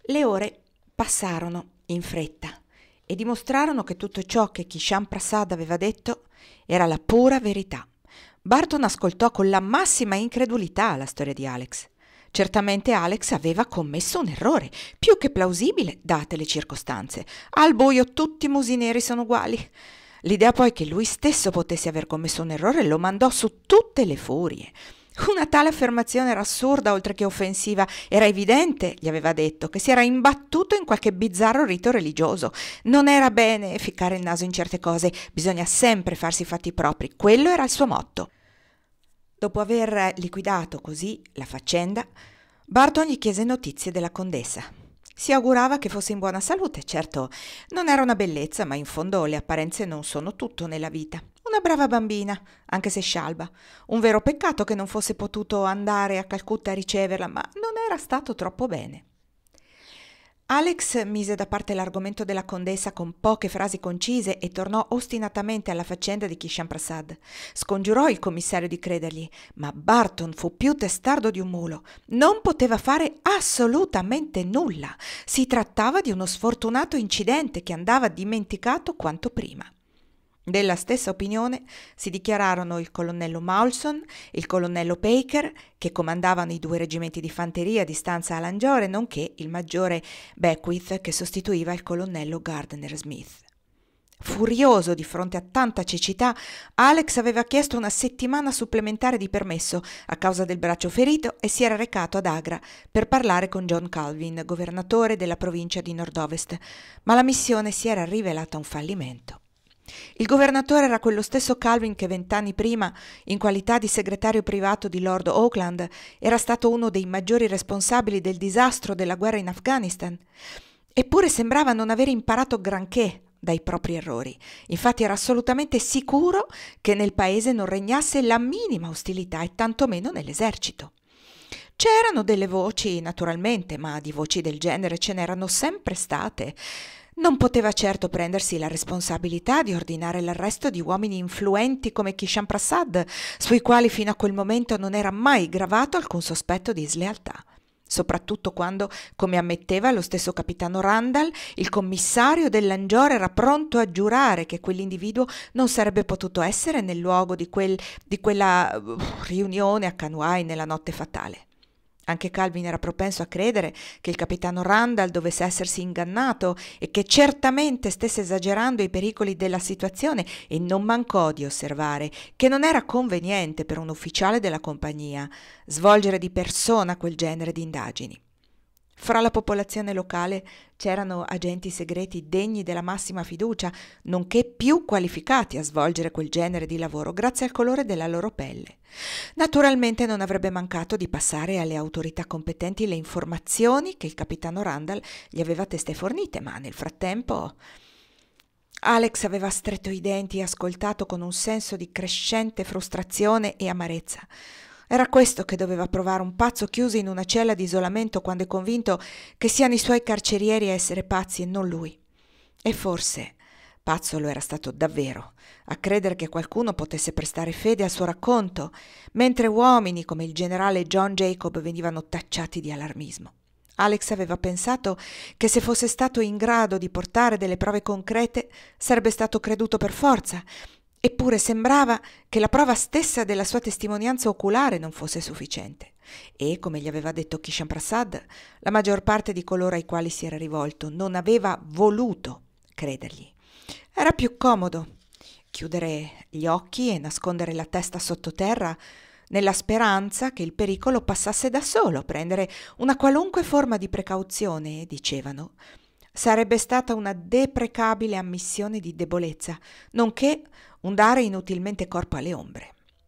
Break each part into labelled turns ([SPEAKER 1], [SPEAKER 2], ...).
[SPEAKER 1] Le ore passarono in fretta e dimostrarono che tutto ciò che Kishan Prasad aveva detto era la pura verità. Barton ascoltò con la massima incredulità la storia di Alex. Certamente Alex aveva commesso un errore, più che plausibile, date le circostanze. Al buio tutti i musi neri sono uguali. L'idea poi che lui stesso potesse aver commesso un errore lo mandò su tutte le furie. Una tale affermazione era assurda oltre che offensiva. Era evidente, gli aveva detto, che si era imbattuto in qualche bizzarro rito religioso. Non era bene ficcare il naso in certe cose, bisogna sempre farsi i fatti propri. Quello era il suo motto. Dopo aver liquidato così la faccenda, Barton gli chiese notizie della contessa. Si augurava che fosse in buona salute. Certo, non era una bellezza, ma in fondo le apparenze non sono tutto nella vita. Una brava bambina, anche se scialba. Un vero peccato che non fosse potuto andare a Calcutta a riceverla, ma non era stato troppo bene. Alex mise da parte l'argomento della contessa con poche frasi concise e tornò ostinatamente alla faccenda di Kishan Prasad. Scongiurò il commissario di credergli, ma Barton fu più testardo di un mulo. Non poteva fare assolutamente nulla. Si trattava di uno sfortunato incidente che andava dimenticato quanto prima. Della stessa opinione si dichiararono il colonnello Maulson e il colonnello Baker, che comandavano i 2 reggimenti di fanteria di stanza a Langiore, nonché il maggiore Beckwith, che sostituiva il colonnello Gardner Smith. Furioso di fronte a tanta cecità, Alex aveva chiesto una settimana supplementare di permesso a causa del braccio ferito e si era recato ad Agra per parlare con John Calvin, governatore della provincia di Nord-Ovest, ma la missione si era rivelata un fallimento. Il governatore era quello stesso Calvin che 20 anni prima, in qualità di segretario privato di Lord Auckland, era stato uno dei maggiori responsabili del disastro della guerra in Afghanistan. Eppure sembrava non aver imparato granché dai propri errori. Infatti era assolutamente sicuro che nel paese non regnasse la minima ostilità e tantomeno nell'esercito. C'erano delle voci, naturalmente, ma di voci del genere ce n'erano sempre state. Non poteva certo prendersi la responsabilità di ordinare l'arresto di uomini influenti come Kishan Prasad, sui quali fino a quel momento non era mai gravato alcun sospetto di slealtà. Soprattutto quando, come ammetteva lo stesso capitano Randall, il commissario dell'Angiore era pronto a giurare che quell'individuo non sarebbe potuto essere nel luogo di quella riunione a Kanuai nella notte fatale. Anche Calvin era propenso a credere che il capitano Randall dovesse essersi ingannato e che certamente stesse esagerando i pericoli della situazione, e non mancò di osservare che non era conveniente per un ufficiale della compagnia svolgere di persona quel genere di indagini. Fra la popolazione locale c'erano agenti segreti degni della massima fiducia, nonché più qualificati a svolgere quel genere di lavoro grazie al colore della loro pelle. Naturalmente non avrebbe mancato di passare alle autorità competenti le informazioni che il capitano Randall gli aveva testé fornite, ma nel frattempo Alex aveva stretto i denti e ascoltato con un senso di crescente frustrazione e amarezza. Era questo che doveva provare un pazzo chiuso in una cella di isolamento quando è convinto che siano i suoi carcerieri a essere pazzi e non lui. E forse pazzo lo era stato davvero, a credere che qualcuno potesse prestare fede al suo racconto, mentre uomini come il generale John Jacob venivano tacciati di allarmismo. Alex aveva pensato che se fosse stato in grado di portare delle prove concrete sarebbe stato creduto per forza. Eppure sembrava che la prova stessa della sua testimonianza oculare non fosse sufficiente. E, come gli aveva detto Kishan Prasad, la maggior parte di coloro ai quali si era rivolto non aveva voluto credergli. Era più comodo chiudere gli occhi e nascondere la testa sottoterra nella speranza che il pericolo passasse da solo. Prendere una qualunque forma di precauzione, dicevano, sarebbe stata una deprecabile ammissione di debolezza, nonché un dare inutilmente corpo alle ombre.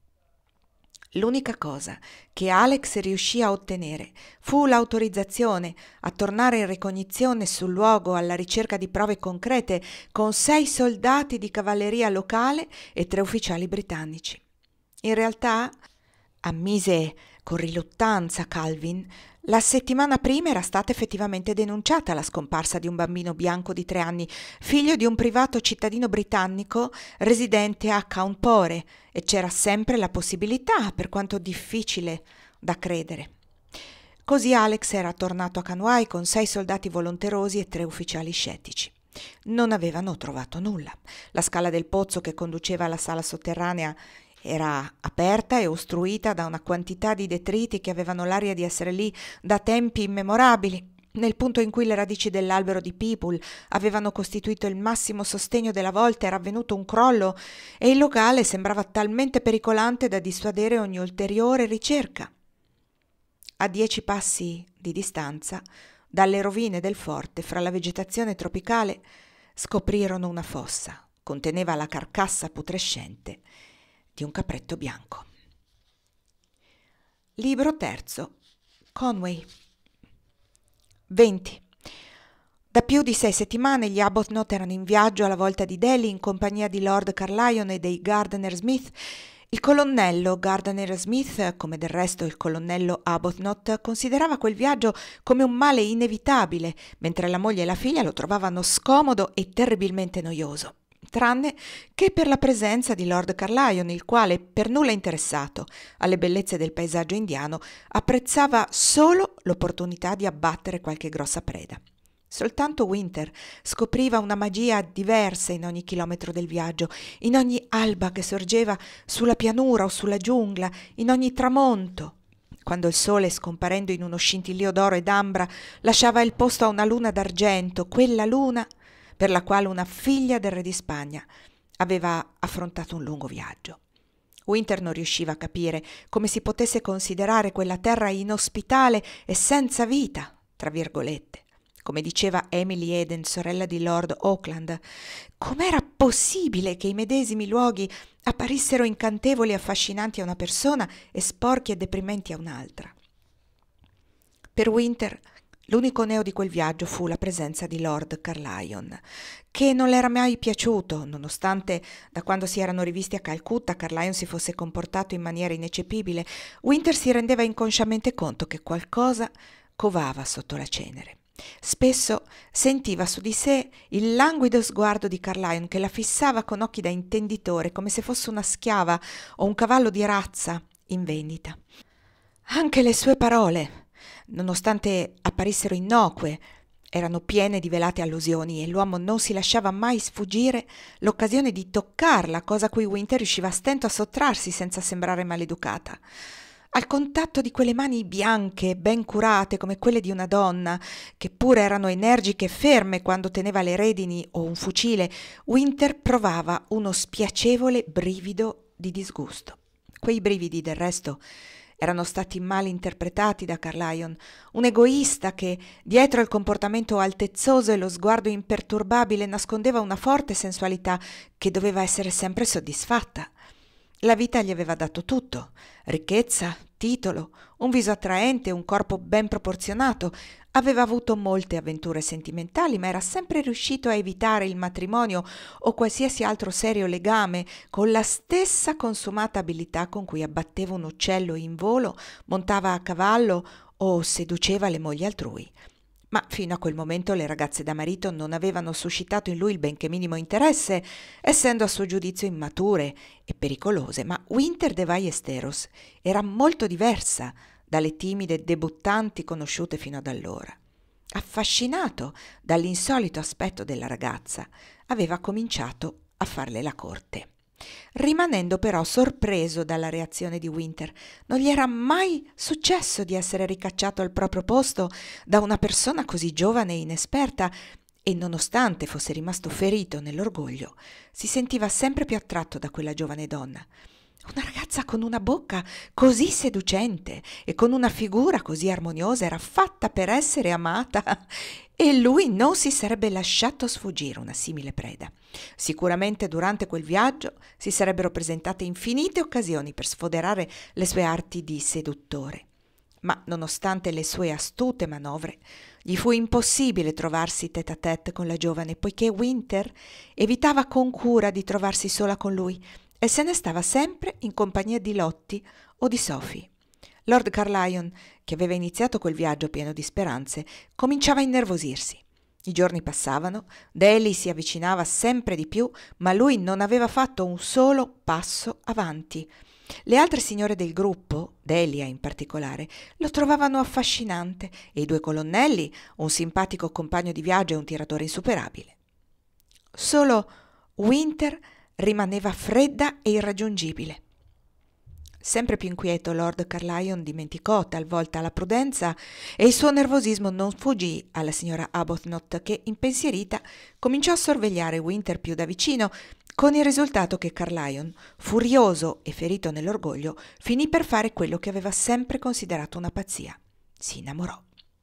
[SPEAKER 1] L'unica cosa che Alex riuscì a ottenere fu l'autorizzazione a tornare in ricognizione sul luogo alla ricerca di prove concrete con 6 soldati di cavalleria locale e 3 ufficiali britannici. In realtà, ammise con riluttanza Calvin, la settimana prima era stata effettivamente denunciata la scomparsa di un bambino bianco di 3 anni, figlio di un privato cittadino britannico residente a Cawnpore, e c'era sempre la possibilità, per quanto difficile da credere. Così Alex era tornato a Canway con 6 soldati volonterosi e 3 ufficiali scettici. Non avevano trovato nulla. La scala del pozzo che conduceva alla sala sotterranea era aperta e ostruita da una quantità di detriti che avevano l'aria di essere lì da tempi immemorabili. Nel punto in cui le radici dell'albero di Peepul avevano costituito il massimo sostegno della volta era avvenuto un crollo e il locale sembrava talmente pericolante da dissuadere ogni ulteriore ricerca. A 10 passi di distanza, dalle rovine del forte, fra la vegetazione tropicale, scoprirono una fossa. Conteneva la carcassa putrescente di un capretto bianco. Libro terzo. Conway. 20. Da più di 6 settimane gli Arbuthnot erano in viaggio alla volta di Delhi in compagnia di Lord Carlyon e dei Gardner Smith. Il colonnello Gardner Smith, come del resto il colonnello Arbuthnot, considerava quel viaggio come un male inevitabile, mentre la moglie e la figlia lo trovavano scomodo e terribilmente noioso. Tranne che per la presenza di Lord Carlyon, il quale, per nulla interessato alle bellezze del paesaggio indiano, apprezzava solo l'opportunità di abbattere qualche grossa preda. Soltanto Winter scopriva una magia diversa in ogni chilometro del viaggio, in ogni alba che sorgeva sulla pianura o sulla giungla, in ogni tramonto, quando il sole, scomparendo in uno scintillio d'oro e d'ambra, lasciava il posto a una luna d'argento, quella luna per la quale una figlia del re di Spagna aveva affrontato un lungo viaggio. Winter non riusciva a capire come si potesse considerare quella terra inospitale e senza vita, tra virgolette. Come diceva Emily Eden, sorella di Lord Auckland, com'era possibile che i medesimi luoghi apparissero incantevoli e affascinanti a una persona e sporchi e deprimenti a un'altra? Per Winter l'unico neo di quel viaggio fu la presenza di Lord Carlyon, che non le era mai piaciuto, nonostante da quando si erano rivisti a Calcutta Carlyon si fosse comportato in maniera ineccepibile. Winter si rendeva inconsciamente conto che qualcosa covava sotto la cenere. Spesso sentiva su di sé il languido sguardo di Carlyon che la fissava con occhi da intenditore, come se fosse una schiava o un cavallo di razza in vendita. Anche le sue parole, nonostante apparissero innocue, erano piene di velate allusioni e l'uomo non si lasciava mai sfuggire l'occasione di toccarla, cosa a cui Winter riusciva a stento a sottrarsi senza sembrare maleducata. Al contatto di quelle mani bianche, ben curate come quelle di una donna, che pure erano energiche e ferme quando teneva le redini o un fucile, Winter provava uno spiacevole brivido di disgusto. Quei brividi, del resto, erano stati mal interpretati da Carlyon, un egoista che, dietro il comportamento altezzoso e lo sguardo imperturbabile, nascondeva una forte sensualità che doveva essere sempre soddisfatta. La vita gli aveva dato tutto: ricchezza, titolo, un viso attraente, un corpo ben proporzionato. Aveva avuto molte avventure sentimentali, ma era sempre riuscito a evitare il matrimonio o qualsiasi altro serio legame con la stessa consumata abilità con cui abbatteva un uccello in volo, montava a cavallo o seduceva le mogli altrui. Ma fino a quel momento le ragazze da marito non avevano suscitato in lui il benché minimo interesse, essendo a suo giudizio immature e pericolose, ma Winter de Ballesteros era molto diversa dalle timide debuttanti conosciute fino ad allora. Affascinato dall'insolito aspetto della ragazza, aveva cominciato a farle la corte. Rimanendo però sorpreso dalla reazione di Winter. Non gli era mai successo di essere ricacciato al proprio posto da una persona così giovane e inesperta, e nonostante fosse rimasto ferito nell'orgoglio, si sentiva sempre più attratto da quella giovane donna. Una ragazza con una bocca così seducente e con una figura così armoniosa era fatta per essere amata, e lui non si sarebbe lasciato sfuggire una simile preda. Sicuramente durante quel viaggio si sarebbero presentate infinite occasioni per sfoderare le sue arti di seduttore, ma nonostante le sue astute manovre gli fu impossibile trovarsi tête à tête con la giovane, poiché Winter evitava con cura di trovarsi sola con lui e se ne stava sempre in compagnia di Lottie o di Sophie. Lord Carlyon, che aveva iniziato quel viaggio pieno di speranze, cominciava a innervosirsi. I giorni passavano, Delhi si avvicinava sempre di più, ma lui non aveva fatto un solo passo avanti. Le altre signore del gruppo, Delia in particolare, lo trovavano affascinante e i due colonnelli un simpatico compagno di viaggio e un tiratore insuperabile. Solo Winter rimaneva fredda e irraggiungibile. Sempre più inquieto, Lord Carlyon dimenticò talvolta la prudenza e il suo nervosismo non fuggì alla signora Arbuthnot, che, impensierita, cominciò a sorvegliare Winter più da vicino, con il risultato che Carlyon, furioso e ferito nell'orgoglio, finì per fare quello che aveva sempre considerato una pazzia. Si innamorò.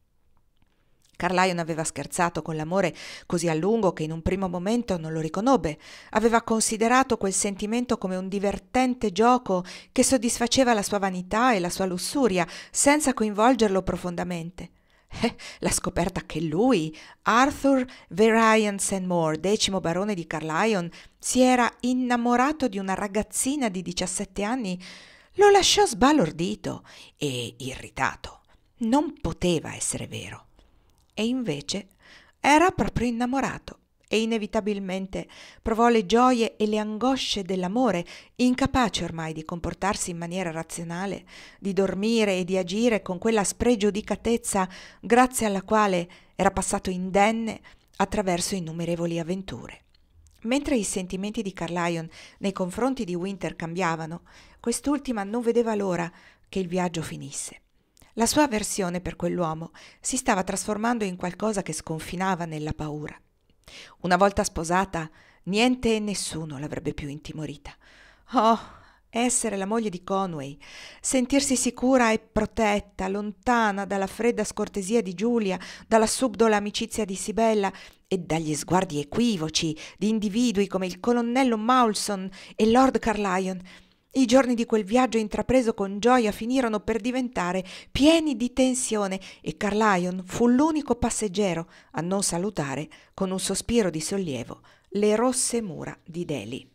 [SPEAKER 1] Carlyon aveva scherzato con l'amore così a lungo che in un primo momento non lo riconobbe. Aveva considerato quel sentimento come un divertente gioco che soddisfaceva la sua vanità e la sua lussuria, senza coinvolgerlo profondamente. La scoperta che lui, Arthur Varian Seymour, 10° barone di Carlyon, si era innamorato di una ragazzina di 17 anni, lo lasciò sbalordito e irritato. Non poteva essere vero. E invece era proprio innamorato e inevitabilmente provò le gioie e le angosce dell'amore, incapace ormai di comportarsi in maniera razionale, di dormire e di agire con quella spregiudicatezza grazie alla quale era passato indenne attraverso innumerevoli avventure. Mentre i sentimenti di Carlyon nei confronti di Winter cambiavano, quest'ultima non vedeva l'ora che il viaggio finisse. La sua avversione per quell'uomo si stava trasformando in qualcosa che sconfinava nella paura. Una volta sposata, niente e nessuno l'avrebbe più intimorita. Oh, essere la moglie di Conway, sentirsi sicura e protetta, lontana dalla fredda scortesia di Giulia, dalla subdola amicizia di Sibella e dagli sguardi equivoci di individui come il colonnello Maulson e Lord Carlyon. I giorni di quel viaggio intrapreso con gioia finirono per diventare pieni di tensione e Carlyon fu l'unico passeggero a non salutare con un sospiro di sollievo le rosse mura di Delhi.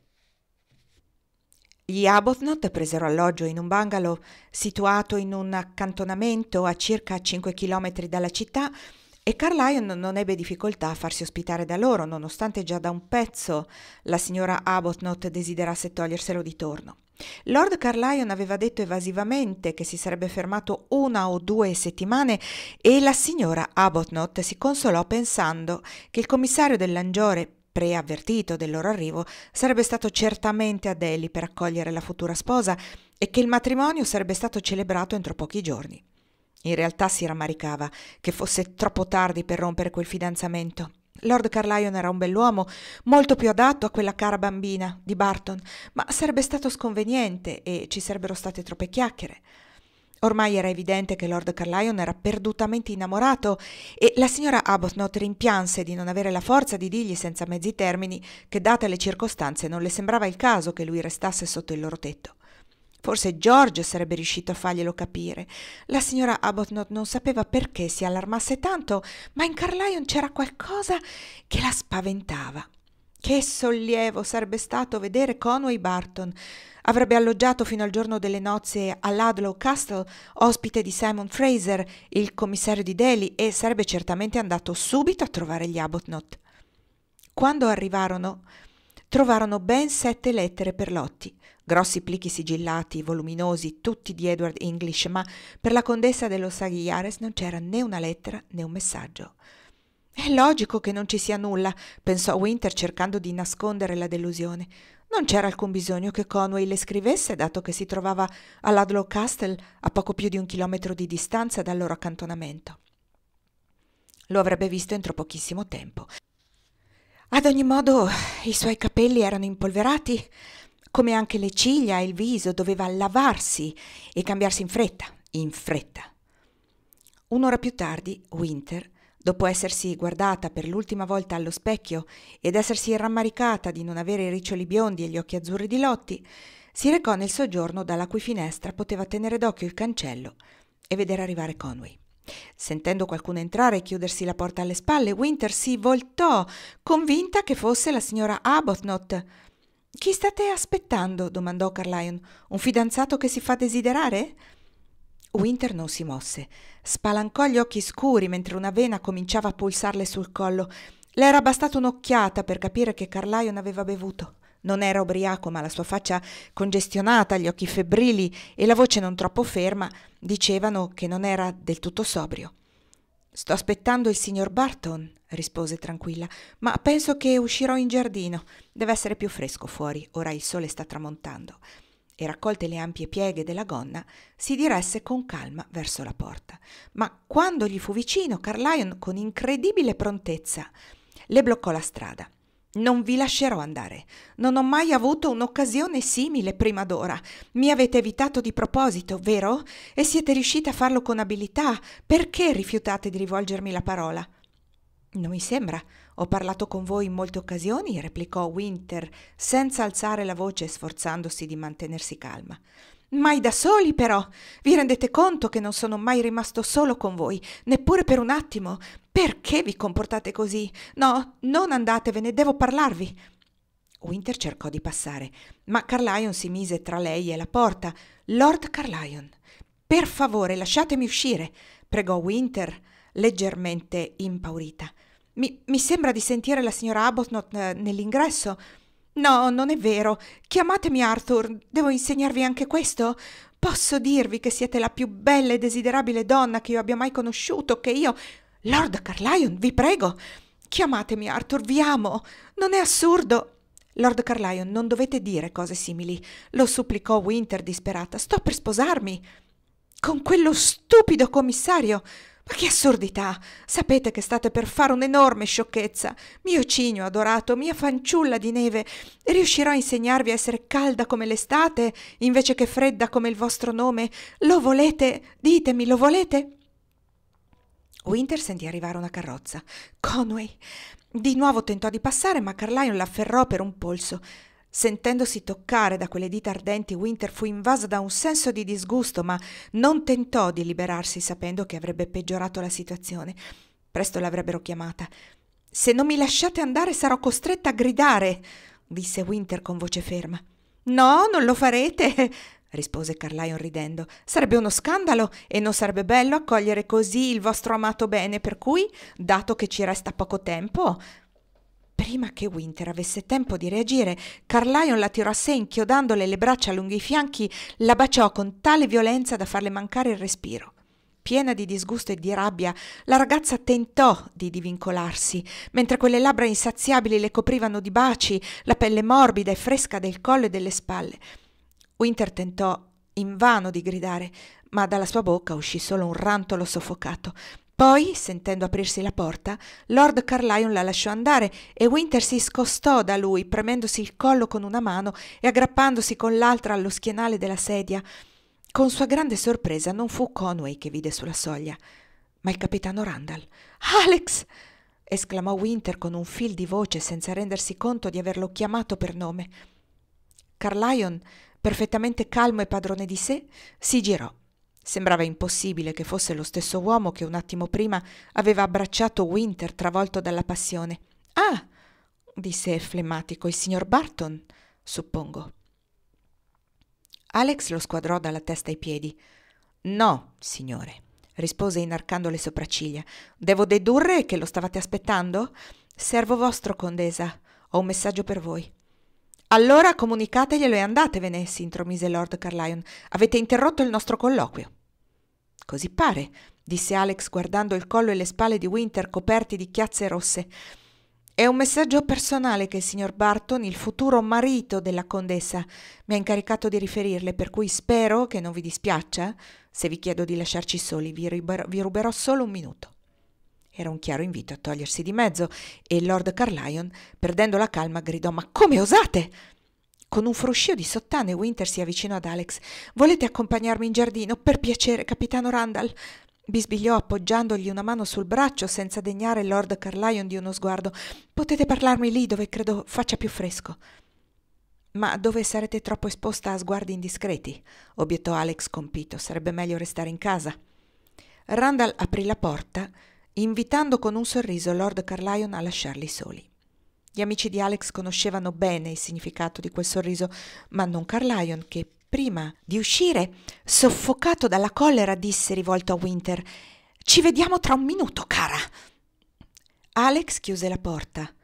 [SPEAKER 1] Gli Arbuthnot presero alloggio in un bungalow situato in un accantonamento a circa 5 chilometri dalla città e Carlyon non ebbe difficoltà a farsi ospitare da loro, nonostante già da un pezzo la signora Arbuthnot desiderasse toglierselo di torno. Lord Carlyon aveva detto evasivamente che si sarebbe fermato 1 o 2 settimane e la signora Arbuthnot si consolò pensando che il commissario del Langiore, preavvertito del loro arrivo, sarebbe stato certamente a Delhi per accogliere la futura sposa e che il matrimonio sarebbe stato celebrato entro pochi giorni. In realtà si rammaricava che fosse troppo tardi per rompere quel fidanzamento. Lord Carlyon era un bell'uomo, molto più adatto a quella cara bambina di Barton, ma sarebbe stato sconveniente e ci sarebbero state troppe chiacchiere. Ormai era evidente che Lord Carlyon era perdutamente innamorato e la signora Arbuthnot rimpianse di non avere la forza di dirgli senza mezzi termini che, date le circostanze, non le sembrava il caso che lui restasse sotto il loro tetto. Forse George sarebbe riuscito a farglielo capire. La signora Arbuthnot non sapeva perché si allarmasse tanto, ma in Carlyon c'era qualcosa che la spaventava. Che sollievo sarebbe stato vedere Conway Barton. Avrebbe alloggiato fino al giorno delle nozze a Ludlow Castle, ospite di Simon Fraser, il commissario di Delhi, e sarebbe certamente andato subito a trovare gli Arbuthnot. Quando arrivarono, trovarono ben 7 lettere per Lottie. Grossi plichi sigillati, voluminosi, tutti di Edward English, ma per la contessa dello Saghiares non c'era né una lettera né un messaggio. È logico che non ci sia nulla, pensò Winter cercando di nascondere la delusione. Non c'era alcun bisogno che Conway le scrivesse, dato che si trovava a Ludlow Castle, a poco più di 1 chilometro di distanza dal loro accantonamento. Lo avrebbe visto entro pochissimo tempo. Ad ogni modo, i suoi capelli erano impolverati, come anche le ciglia e il viso. Doveva lavarsi e cambiarsi in fretta, in fretta. 1 ora più tardi, Winter, dopo essersi guardata per l'ultima volta allo specchio ed essersi rammaricata di non avere i riccioli biondi e gli occhi azzurri di Lottie, si recò nel soggiorno dalla cui finestra poteva tenere d'occhio il cancello e vedere arrivare Conway. Sentendo qualcuno entrare e chiudersi la porta alle spalle, Winter si voltò, convinta che fosse la signora Arbuthnot. «Chi state aspettando?» domandò Carlyon. «Un fidanzato che si fa desiderare?» Winter non si mosse. Spalancò gli occhi scuri mentre una vena cominciava a pulsarle sul collo. Le era bastata un'occhiata per capire che Carlyon aveva bevuto. Non era ubriaco, ma la sua faccia congestionata, gli occhi febbrili e la voce non troppo ferma dicevano che non era del tutto sobrio. «Sto aspettando il signor Barton», rispose tranquilla, «ma penso che uscirò in giardino. Deve essere più fresco fuori, ora il sole sta tramontando». E raccolte le ampie pieghe della gonna, si diresse con calma verso la porta. Ma quando gli fu vicino, Caroline, con incredibile prontezza, le bloccò la strada. «Non vi lascerò andare. Non ho mai avuto un'occasione simile prima d'ora. Mi avete evitato di proposito, vero? E siete riusciti a farlo con abilità. Perché rifiutate di rivolgermi la parola?» «Non mi sembra. Ho parlato con voi in molte occasioni», replicò Winter, senza alzare la voce e sforzandosi di mantenersi calma. «Mai da soli, però. Vi rendete conto che non sono mai rimasto solo con voi, neppure per un attimo? Perché vi comportate così? No, non andatevene, devo parlarvi». Winter cercò di passare, ma Caroline si mise tra lei e la porta. «Lord Caroline, per favore, lasciatemi uscire», pregò Winter, leggermente impaurita. Mi sembra di sentire la signora Arbuthnot nell'ingresso». «No, non è vero. Chiamatemi Arthur. Devo insegnarvi anche questo? Posso dirvi che siete la più bella e desiderabile donna che io abbia mai conosciuto, che io...» «Lord Caroline, vi prego, chiamatemi Arthur, vi amo. Non è assurdo?» «Lord Caroline, non dovete dire cose simili», lo supplicò Winter disperata. «Sto per sposarmi con quello stupido commissario. Ma che assurdità! Sapete che state per fare un'enorme sciocchezza. Mio cigno adorato, mia fanciulla di neve, riuscirò a insegnarvi a essere calda come l'estate invece che fredda come il vostro nome. Lo volete? Ditemi, lo volete?» Winter sentì arrivare una carrozza. Conway di nuovo tentò di passare, ma Caroline l'afferrò per un polso. Sentendosi toccare da quelle dita ardenti, Winter fu invasa da un senso di disgusto, ma non tentò di liberarsi sapendo che avrebbe peggiorato la situazione. Presto l'avrebbero chiamata. «Se non mi lasciate andare sarò costretta a gridare», disse Winter con voce ferma. «No, non lo farete», rispose Caroline ridendo. «Sarebbe uno scandalo e non sarebbe bello accogliere così il vostro amato bene, per cui, dato che ci resta poco tempo...» Prima che Winter avesse tempo di reagire, Caroline la tirò a sé, inchiodandole le braccia lungo i fianchi, la baciò con tale violenza da farle mancare il respiro. Piena di disgusto e di rabbia, la ragazza tentò di divincolarsi, mentre quelle labbra insaziabili le coprivano di baci la pelle morbida e fresca del collo e delle spalle. Winter tentò invano di gridare, ma dalla sua bocca uscì solo un rantolo soffocato. Poi, sentendo aprirsi la porta, Lord Caroline la lasciò andare e Winter si scostò da lui, premendosi il collo con una mano e aggrappandosi con l'altra allo schienale della sedia. Con sua grande sorpresa non fu Conway che vide sulla soglia, ma il capitano Randall. «Alex!» esclamò Winter con un fil di voce senza rendersi conto di averlo chiamato per nome. Caroline, perfettamente calmo e padrone di sé, si girò. Sembrava impossibile che fosse lo stesso uomo che un attimo prima aveva abbracciato Winter travolto dalla passione. «Ah!» disse flemmatico. «Il signor Barton, suppongo». Alex lo squadrò dalla testa ai piedi. «No, signore», rispose inarcando le sopracciglia. «Devo dedurre che lo stavate aspettando? Servo vostro, condesa. Ho un messaggio per voi». «Allora comunicateglielo e andatevene», si intromise Lord Caroline. «Avete interrotto il nostro colloquio». «Così pare», disse Alex guardando il collo e le spalle di Winter coperti di chiazze rosse. «È un messaggio personale che il signor Barton, il futuro marito della condessa, mi ha incaricato di riferirle, per cui spero che non vi dispiaccia se vi chiedo di lasciarci soli. Vi ruberò solo un minuto». Era un chiaro invito a togliersi di mezzo e Lord Caroline, perdendo la calma, gridò: «Ma come osate?» Con un fruscio di sottane Winter si avvicinò ad Alex. «Volete accompagnarmi in giardino? Per piacere, capitano Randall», bisbigliò appoggiandogli una mano sul braccio senza degnare Lord Caroline di uno sguardo. «Potete parlarmi lì dove credo faccia più fresco». «Ma dove sarete troppo esposta a sguardi indiscreti», obiettò Alex compito. «Sarebbe meglio restare in casa». Randall aprì la porta, invitando con un sorriso Lord Caroline a lasciarli soli. Gli amici di Alex conoscevano bene il significato di quel sorriso, ma non Caroline, che prima di uscire, soffocato dalla collera, disse rivolto a Winter: «Ci vediamo tra un minuto, cara». Alex chiuse la porta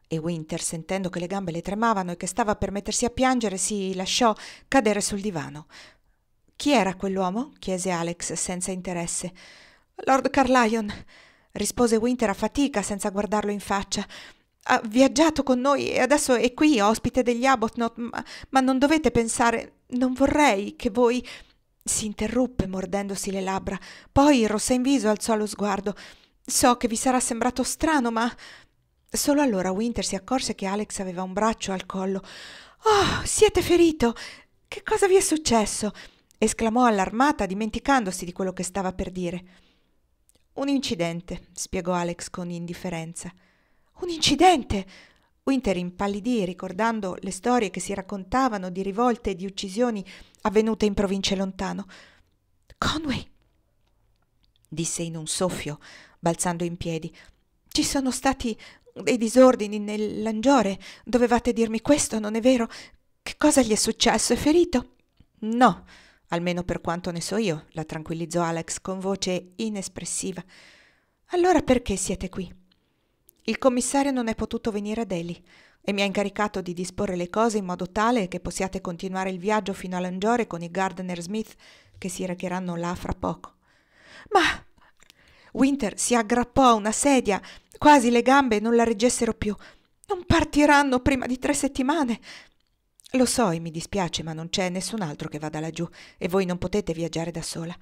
[SPEAKER 1] E Winter, sentendo che le gambe le tremavano e che stava per mettersi a piangere, si lasciò cadere sul divano. «Chi era quell'uomo?» chiese Alex senza interesse. «Lord Carlyon», rispose Winter a fatica senza guardarlo in faccia. «Ha viaggiato con noi e adesso è qui, ospite degli Arbuthnot, ma non dovete pensare, non vorrei che voi...» Si interruppe mordendosi le labbra, poi, rossa in viso, alzò lo sguardo. «So che vi sarà sembrato strano, ma...» Solo allora Winter si accorse che Alex aveva un braccio al collo. «Oh, siete ferito! Che cosa vi è successo?» esclamò allarmata, dimenticandosi di quello che stava per dire. «Un incidente», spiegò Alex con indifferenza. «Un incidente?» Winter impallidì, ricordando le storie che si raccontavano di rivolte e di uccisioni avvenute in province lontano. «Conway», disse in un soffio, balzando in piedi, «ci sono stati dei disordini nel Langiore. Dovevate dirmi questo, non è vero? Che cosa gli è successo? È ferito?» «No, almeno per quanto ne so io», la tranquillizzò Alex con voce inespressiva. «Allora perché siete qui?» «Il commissario non è potuto venire a Delhi e mi ha incaricato di disporre le cose in modo tale che possiate continuare il viaggio fino a Langiore con i Gardner Smith che si recheranno là fra poco». «Ma...» Winter si aggrappò a una sedia, quasi le gambe non la reggessero più. «Non partiranno prima di 3 settimane?» «Lo so e mi dispiace, ma non c'è nessun altro che vada laggiù e voi non potete viaggiare da sola».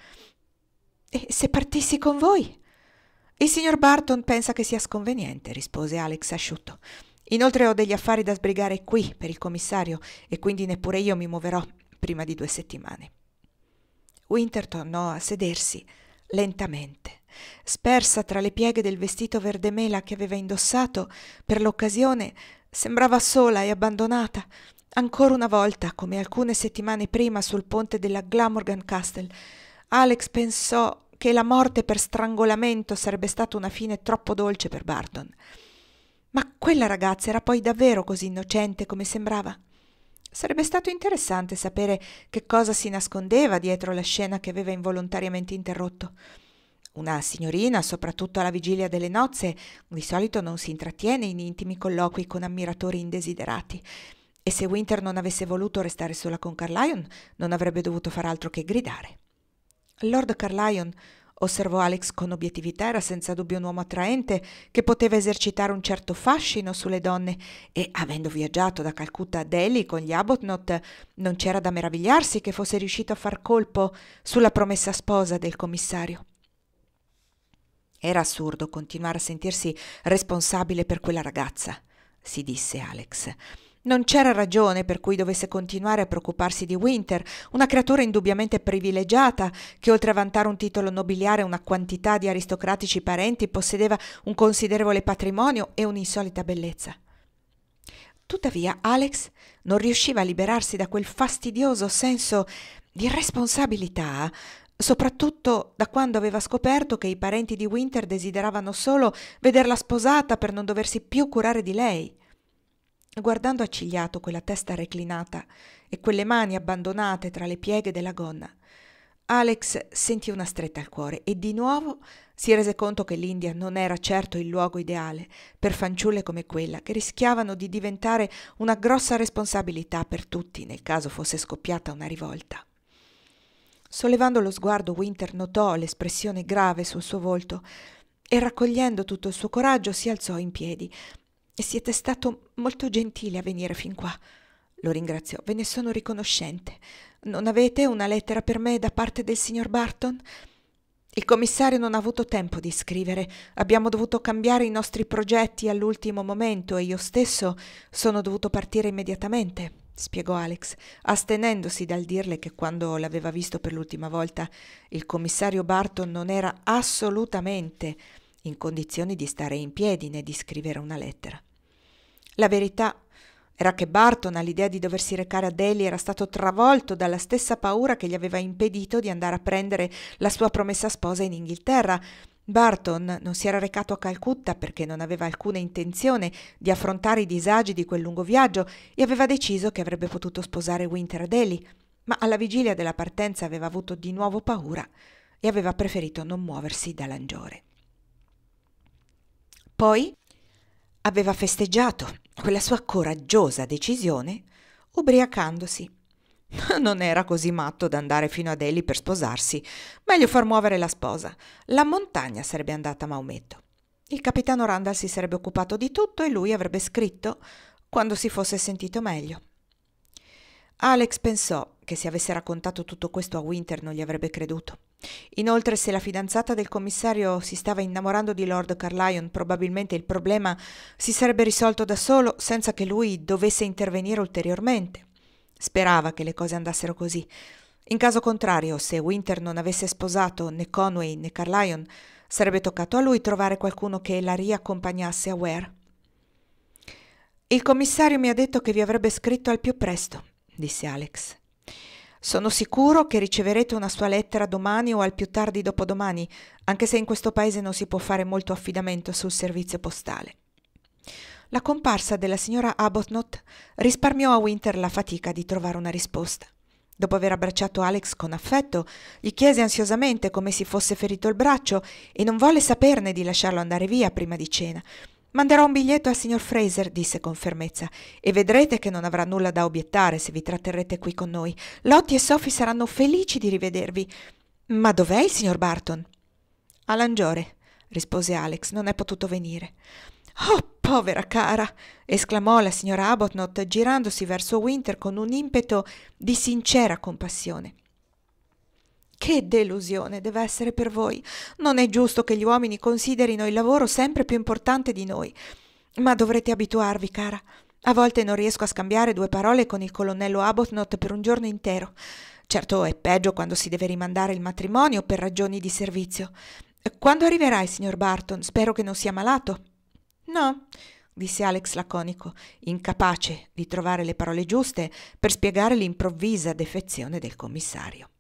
[SPEAKER 1] «E se partissi con voi?» «Il signor Barton pensa che sia sconveniente», rispose Alex asciutto. «Inoltre ho degli affari da sbrigare qui per il commissario e quindi neppure io mi muoverò prima di 2 settimane». Winter tornò a sedersi lentamente, spersa tra le pieghe del vestito verde mela che aveva indossato per l'occasione. Sembrava sola e abbandonata. Ancora una volta, come alcune settimane prima sul ponte della Glamorgan Castle, Alex pensò che la morte per strangolamento sarebbe stata una fine troppo dolce per Barton. Ma quella ragazza era poi davvero così innocente come sembrava? Sarebbe stato interessante sapere che cosa si nascondeva dietro la scena che aveva involontariamente interrotto. Una signorina, soprattutto alla vigilia delle nozze, di solito non si intrattiene in intimi colloqui con ammiratori indesiderati, e se Winter non avesse voluto restare sola con Carlyon non avrebbe dovuto far altro che gridare. Lord Carlyon, osservò Alex con obiettività, era senza dubbio un uomo attraente che poteva esercitare un certo fascino sulle donne e, avendo viaggiato da Calcutta a Delhi con gli Arbuthnot, non c'era da meravigliarsi che fosse riuscito a far colpo sulla promessa sposa del commissario. Era assurdo continuare a sentirsi responsabile per quella ragazza, si disse Alex. Non c'era ragione per cui dovesse continuare a preoccuparsi di Winter, una creatura indubbiamente privilegiata che, oltre a vantare un titolo nobiliare e una quantità di aristocratici parenti, possedeva un considerevole patrimonio e un'insolita bellezza. Tuttavia Alex non riusciva a liberarsi da quel fastidioso senso di responsabilità, soprattutto da quando aveva scoperto che i parenti di Winter desideravano solo vederla sposata per non doversi più curare di lei. Guardando accigliato quella testa reclinata e quelle mani abbandonate tra le pieghe della gonna, Alex sentì una stretta al cuore e di nuovo si rese conto che l'India non era certo il luogo ideale per fanciulle come quella, che rischiavano di diventare una grossa responsabilità per tutti nel caso fosse scoppiata una rivolta. Sollevando lo sguardo, Winter notò l'espressione grave sul suo volto e, raccogliendo tutto il suo coraggio, si alzò in piedi. «E siete stato molto gentile a venire fin qua», lo ringraziò. «Ve ne sono riconoscente. Non avete una lettera per me da parte del signor Barton?» «Il commissario non ha avuto tempo di scrivere. Abbiamo dovuto cambiare i nostri progetti all'ultimo momento e io stesso sono dovuto partire immediatamente», spiegò Alex, astenendosi dal dirle che quando l'aveva visto per l'ultima volta il commissario Barton non era assolutamente in condizioni di stare in piedi né di scrivere una lettera. La verità era che Barton, all'idea di doversi recare a Delhi, era stato travolto dalla stessa paura che gli aveva impedito di andare a prendere la sua promessa sposa in Inghilterra. Barton non si era recato a Calcutta perché non aveva alcuna intenzione di affrontare i disagi di quel lungo viaggio e aveva deciso che avrebbe potuto sposare Winter a Delhi, ma alla vigilia della partenza aveva avuto di nuovo paura e aveva preferito non muoversi da Langiore. Poi aveva festeggiato quella sua coraggiosa decisione ubriacandosi. Non era così matto da andare fino ad Ellie per sposarsi. Meglio far muovere la sposa. La montagna sarebbe andata a Maometto. Il capitano Randall si sarebbe occupato di tutto e lui avrebbe scritto quando si fosse sentito meglio. Alex pensò che se avesse raccontato tutto questo a Winter non gli avrebbe creduto. Inoltre, se la fidanzata del commissario si stava innamorando di Lord Carlyon, probabilmente il problema si sarebbe risolto da solo senza che lui dovesse intervenire ulteriormente. Sperava che le cose andassero così. In caso contrario, se Winter non avesse sposato né Conway né Carlyon, sarebbe toccato a lui trovare qualcuno che la riaccompagnasse a Ware. «Il commissario mi ha detto che vi avrebbe scritto al più presto», disse Alex. «Sono sicuro che riceverete una sua lettera domani o al più tardi dopodomani, anche se in questo paese non si può fare molto affidamento sul servizio postale». La comparsa della signora Arbuthnot risparmiò a Winter la fatica di trovare una risposta. Dopo aver abbracciato Alex con affetto, gli chiese ansiosamente come si fosse ferito il braccio e non volle saperne di lasciarlo andare via prima di cena. «Manderò un biglietto al signor Fraser», disse con fermezza, «e vedrete che non avrà nulla da obiettare se vi tratterrete qui con noi. Lottie e Sophie saranno felici di rivedervi». «Ma dov'è il signor Barton?» «A Langiore», rispose Alex, «non è potuto venire». «Oh, povera cara!» esclamò la signora Arbuthnot, girandosi verso Winter con un impeto di sincera compassione. «Che delusione deve essere per voi! Non è giusto che gli uomini considerino il lavoro sempre più importante di noi. Ma dovrete abituarvi, cara. A volte non riesco a scambiare due parole con il colonnello Arbuthnot per un giorno intero. Certo è peggio quando si deve rimandare il matrimonio per ragioni di servizio. Quando arriverà il signor Barton? Spero che non sia malato». «No», disse Alex laconico, incapace di trovare le parole giuste per spiegare l'improvvisa defezione del commissario.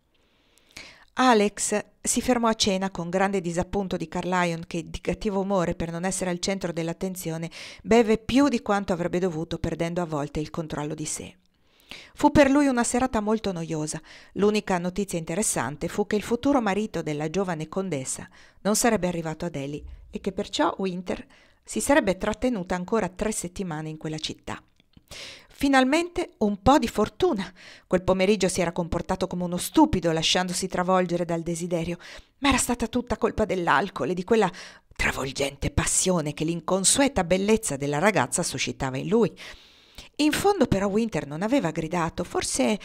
[SPEAKER 1] Alex si fermò a cena con grande disappunto di Carlyon, che, di cattivo umore per non essere al centro dell'attenzione, beve più di quanto avrebbe dovuto, perdendo a volte il controllo di sé. Fu per lui una serata molto noiosa. L'unica notizia interessante fu che il futuro marito della giovane contessa non sarebbe arrivato ad Ellie e che perciò Winter si sarebbe trattenuta ancora 3 settimane in quella città. Finalmente un po' di fortuna. Quel pomeriggio si era comportato come uno stupido, lasciandosi travolgere dal desiderio, ma era stata tutta colpa dell'alcol e di quella travolgente passione che l'inconsueta bellezza della ragazza suscitava in lui. In fondo però Winter non aveva gridato, forse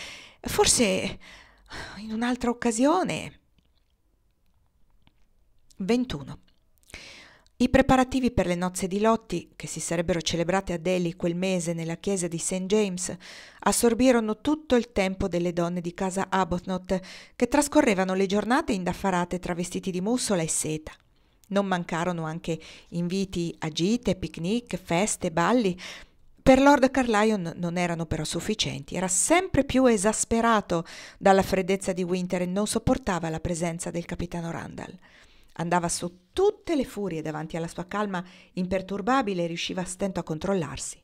[SPEAKER 1] in un'altra occasione. 21. I preparativi per le nozze di Lottie, che si sarebbero celebrate ad Ellie quel mese nella chiesa di St. James, assorbirono tutto il tempo delle donne di casa Arbuthnot, che trascorrevano le giornate indaffarate tra vestiti di mussola e seta. Non mancarono anche inviti a gite, picnic, feste, balli. Per Lord Carlyon non erano però sufficienti. Era sempre più esasperato dalla freddezza di Winter e non sopportava la presenza del capitano Randall. Andava su tutte le furie davanti alla sua calma imperturbabile e riusciva a stento a controllarsi.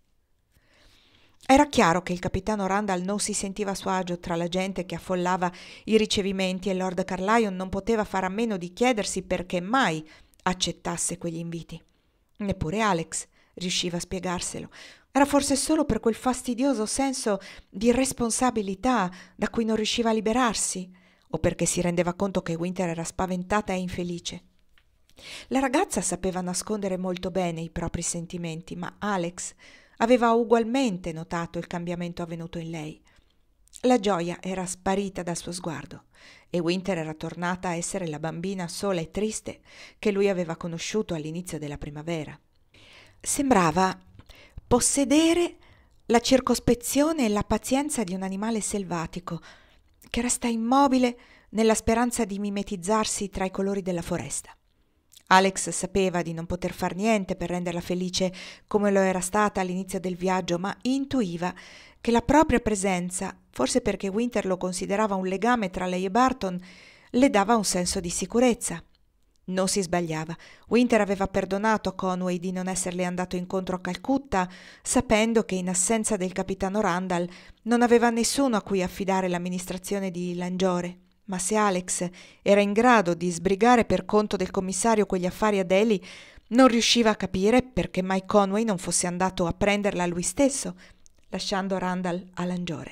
[SPEAKER 1] Era chiaro che il capitano Randall non si sentiva a suo agio tra la gente che affollava i ricevimenti e Lord Carlyon non poteva fare a meno di chiedersi perché mai accettasse quegli inviti. Neppure Alex riusciva a spiegarselo. Era forse solo per quel fastidioso senso di responsabilità da cui non riusciva a liberarsi, o perché si rendeva conto che Winter era spaventata e infelice. La ragazza sapeva nascondere molto bene i propri sentimenti, ma Alex aveva ugualmente notato il cambiamento avvenuto in lei. La gioia era sparita dal suo sguardo e Winter era tornata a essere la bambina sola e triste che lui aveva conosciuto all'inizio della primavera. Sembrava possedere la circospezione e la pazienza di un animale selvatico che resta immobile nella speranza di mimetizzarsi tra i colori della foresta. Alex sapeva di non poter far niente per renderla felice come lo era stata all'inizio del viaggio, ma intuiva che la propria presenza, forse perché Winter lo considerava un legame tra lei e Barton, le dava un senso di sicurezza. Non si sbagliava. Winter aveva perdonato a Conway di non esserle andato incontro a Calcutta, sapendo che in assenza del capitano Randall non aveva nessuno a cui affidare l'amministrazione di Langiore. Ma se Alex era in grado di sbrigare per conto del commissario quegli affari ad Ellie, Non riusciva a capire perché Mike Conway non fosse andato a prenderla lui stesso, lasciando Randall a Langiore.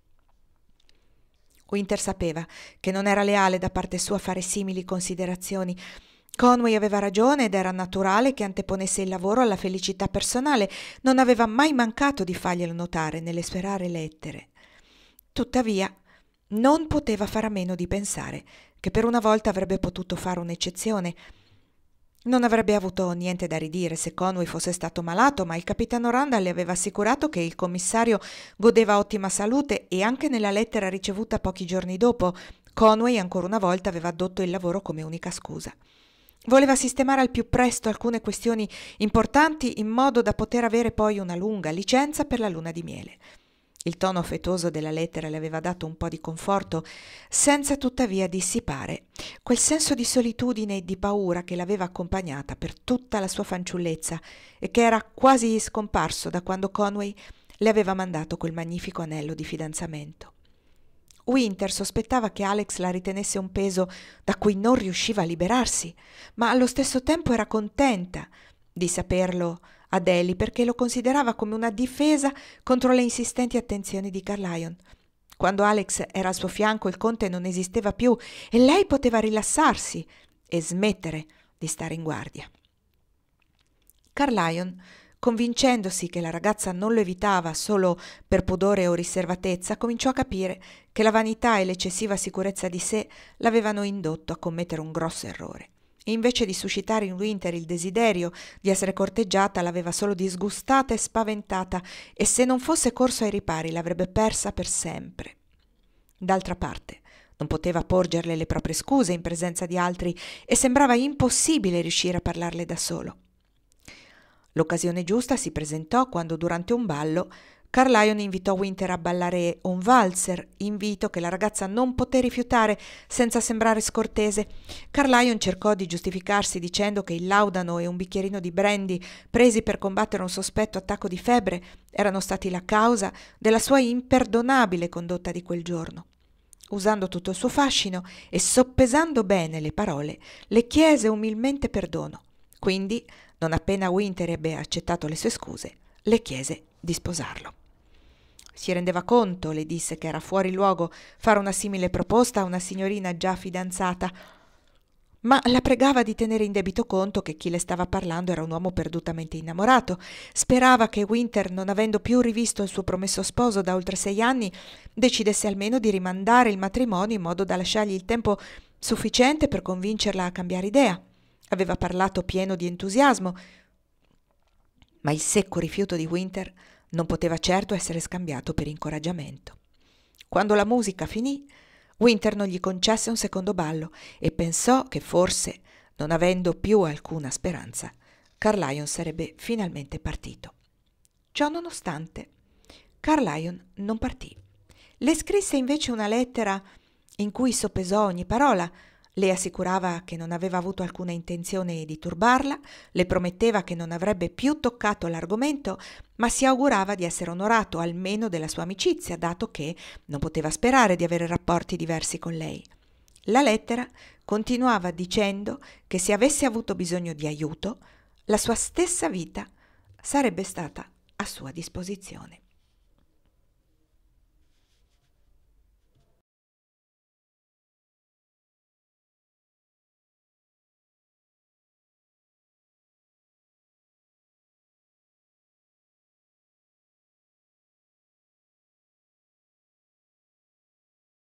[SPEAKER 1] Winter sapeva che non era leale da parte sua fare simili considerazioni. Conway aveva ragione ed era naturale che anteponesse il lavoro alla felicità personale. Non aveva mai mancato di farglielo notare nelle sue rare lettere. Tuttavia, non poteva fare a meno di pensare che per una volta avrebbe potuto fare un'eccezione. Non avrebbe avuto niente da ridire se Conway fosse stato malato, ma il capitano Randall le aveva assicurato che il commissario godeva ottima salute e anche nella lettera ricevuta pochi giorni dopo, Conway ancora una volta aveva addotto il lavoro come unica scusa. Voleva sistemare al più presto alcune questioni importanti in modo da poter avere poi una lunga licenza per la luna di miele. Il tono affettuoso della lettera le aveva dato un po' di conforto, senza tuttavia dissipare quel senso di solitudine e di paura che l'aveva accompagnata per tutta la sua fanciullezza e che era quasi scomparso da quando Conway le aveva mandato quel magnifico anello di fidanzamento. Winter sospettava che Alex la ritenesse un peso da cui non riusciva a liberarsi, ma allo stesso tempo era contenta di saperlo ad Ellie perché lo considerava come una difesa contro le insistenti attenzioni di Carlyon. Quando Alex era al suo fianco il conte non esisteva più e lei poteva rilassarsi e smettere di stare in guardia. Carlyon, convincendosi che la ragazza non lo evitava solo per pudore o riservatezza, cominciò a capire che la vanità e l'eccessiva sicurezza di sé l'avevano indotto a commettere un grosso errore. E invece di suscitare in Winter il desiderio di essere corteggiata, l'aveva solo disgustata e spaventata, e se non fosse corso ai ripari l'avrebbe persa per sempre. D'altra parte, non poteva porgerle le proprie scuse in presenza di altri e sembrava impossibile riuscire a parlarle da solo. L'occasione giusta si presentò quando durante un ballo Carlyon invitò Winter a ballare un valzer, invito che la ragazza non poté rifiutare senza sembrare scortese. Carlyon cercò di giustificarsi dicendo che il laudano e un bicchierino di brandy presi per combattere un sospetto attacco di febbre erano stati la causa della sua imperdonabile condotta di quel giorno. Usando tutto il suo fascino e soppesando bene le parole, le chiese umilmente perdono. Quindi, non appena Winter ebbe accettato le sue scuse, le chiese di sposarlo. Si rendeva conto, le disse, che era fuori luogo fare una simile proposta a una signorina già fidanzata, ma la pregava di tenere in debito conto che chi le stava parlando era un uomo perdutamente innamorato. Sperava che Winter, non avendo più rivisto il suo promesso sposo da oltre 6 anni, decidesse almeno di rimandare il matrimonio in modo da lasciargli il tempo sufficiente per convincerla a cambiare idea. Aveva parlato pieno di entusiasmo, ma il secco rifiuto di Winter non poteva certo essere scambiato per incoraggiamento. Quando la musica finì, Winter non gli concesse un secondo ballo e pensò che forse, non avendo più alcuna speranza, Carlyon sarebbe finalmente partito. Ciò nonostante, Carlyon non partì. Le scrisse invece una lettera in cui soppesò ogni parola. Le assicurava che non aveva avuto alcuna intenzione di turbarla, le prometteva che non avrebbe più toccato l'argomento, ma si augurava di essere onorato almeno della sua amicizia, dato che non poteva sperare di avere rapporti diversi con lei. La lettera continuava dicendo che se avesse avuto bisogno di aiuto, la sua stessa vita sarebbe stata a sua disposizione.